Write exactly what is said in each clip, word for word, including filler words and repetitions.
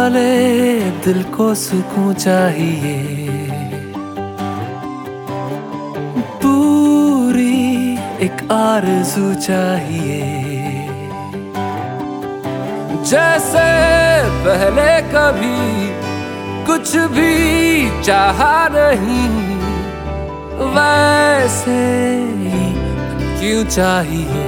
वाले दिल को सुकून चाहिए, पूरी एक आरज़ू चाहिए। जैसे पहले कभी कुछ भी चाहा नहीं, वैसे ही क्यों चाहिए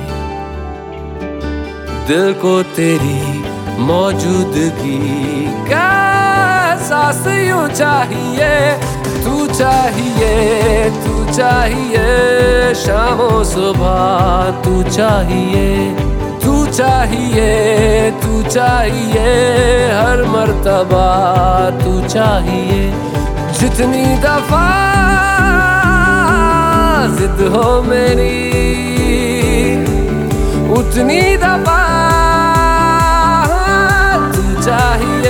दिल को तेरी मौजूदगी का एहसास यूं चाहिए। तू चाहिए, तू चाहिए शामों सुबह, तू चाहिए, तू चाहिए, तू चाहिए हर मर्तबा, तू चाहिए। जितनी दफा जिद हो मेरी, उतनी दफा तू चाहिए।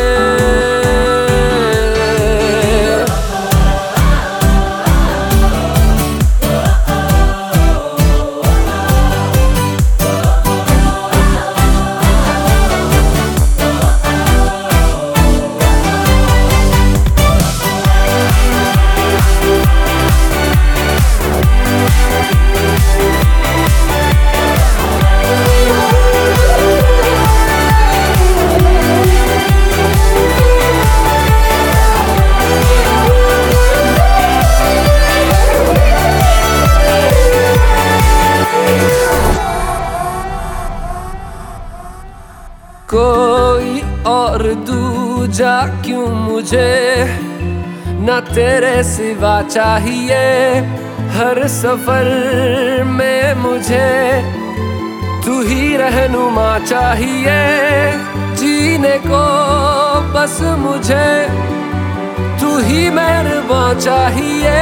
कोई और दूजा क्यों मुझे न तेरे सिवा चाहिए। हर सफर में मुझे तू ही रहनुमा चाहिए। जीने को बस मुझे तू ही मेहरबान चाहिए।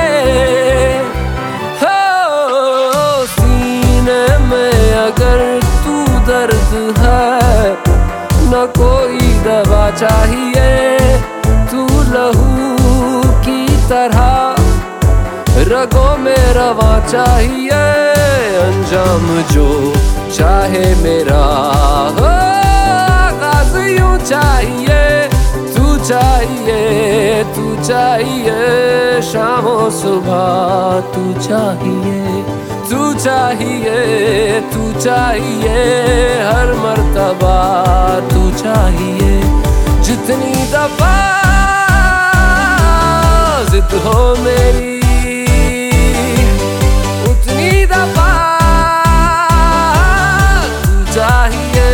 हो सीने में अगर तू दर्द है, न कोई दवा चाहिए। तू लहू की तरह रगों में रवा चाहिए। अंजाम जो चाहे मेरा हो, आगाज़ यूं चाहिए। तू चाहिए, तू चाहिए शामों सुबह, तू चाहिए, तू चाहिए, तू चाहिए हर मर्तबा, तू चाहिए। जितनी दफा जिद हो मेरी, उतनी दफा तू चाहिए।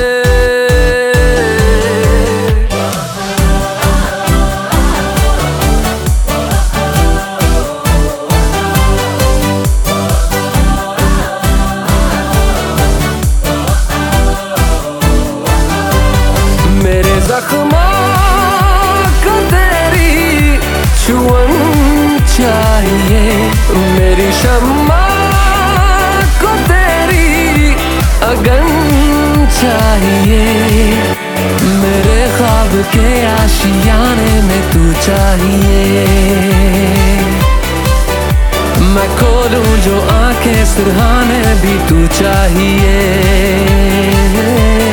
मेरे जख्मों को तेरी छुअन चाहिए। मेरी शम्मा को तेरी अगन चाहिए। मेरे ख्वाब के आशियाने में तू चाहिए। मैं खोलूं जो आंखें सिरहाने भी तू चाहिए।